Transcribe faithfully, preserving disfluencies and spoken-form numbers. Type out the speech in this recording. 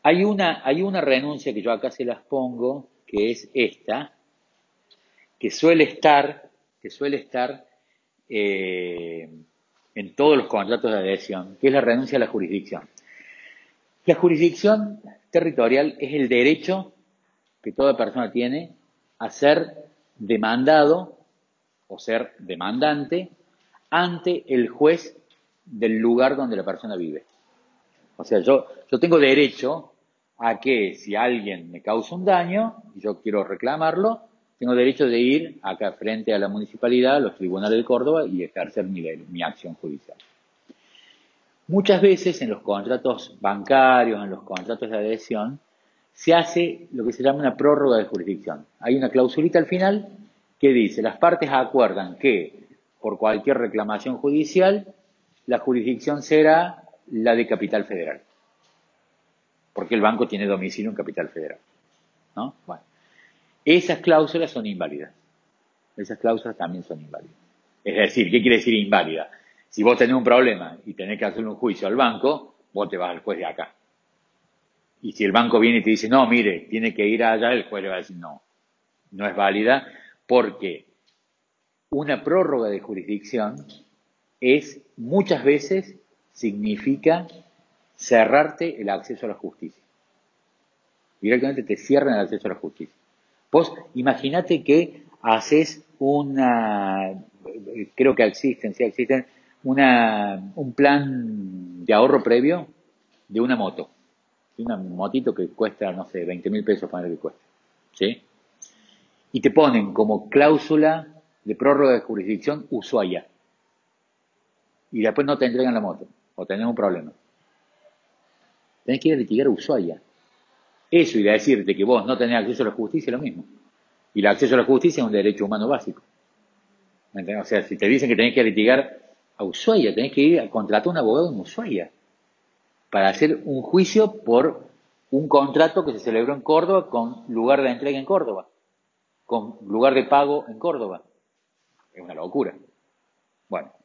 Hay una, hay una renuncia que yo acá se las pongo, que es esta, que suele estar, que suele estar eh, en todos los contratos de adhesión, que es la renuncia a la jurisdicción. La jurisdicción territorial es el derecho que toda persona tiene a ser demandado o ser demandante ante el juez del lugar donde la persona vive. O sea, yo, yo tengo derecho a que si alguien me causa un daño y yo quiero reclamarlo, tengo derecho de ir acá frente a la municipalidad, a los tribunales de Córdoba y ejercer mi, mi acción judicial. Muchas veces en los contratos bancarios, en los contratos de adhesión, se hace lo que se llama una prórroga de jurisdicción. Hay una clausulita al final que dice, las partes acuerdan que por cualquier reclamación judicial, la jurisdicción será la de Capital Federal, porque el banco tiene domicilio en Capital Federal, ¿no? Bueno, esas cláusulas son inválidas. Esas cláusulas también son inválidas. Es decir, ¿qué quiere decir inválida? Si vos tenés un problema y tenés que hacer un juicio al banco, vos te vas al juez de acá. Y si el banco viene y te dice, no, mire, tiene que ir allá, el juez le va a decir, no, no es válida, porque una prórroga de jurisdicción es, muchas veces, significa cerrarte el acceso a la justicia. Directamente te cierran el acceso a la justicia. Vos imaginate que haces una, creo que existen, sí existen, una, un plan de ahorro previo de una moto. Una motito que cuesta, no sé, veinte mil pesos, para que cuesta. ¿Sí? Y te ponen como cláusula de prórroga de jurisdicción Ushuaia. Y después no te entregan la moto. O tenés un problema. Tenés que ir a litigar a Ushuaia. Eso y decirte que vos no tenés acceso a la justicia es lo mismo. Y el acceso a la justicia es un derecho humano básico. ¿Me entendés? O sea, si te dicen que tenés que litigar a Ushuaia, tenés que ir a contratar a un abogado en Ushuaia para hacer un juicio por un contrato que se celebró en Córdoba con lugar de entrega en Córdoba, con lugar de pago en Córdoba. Es una locura. Bueno,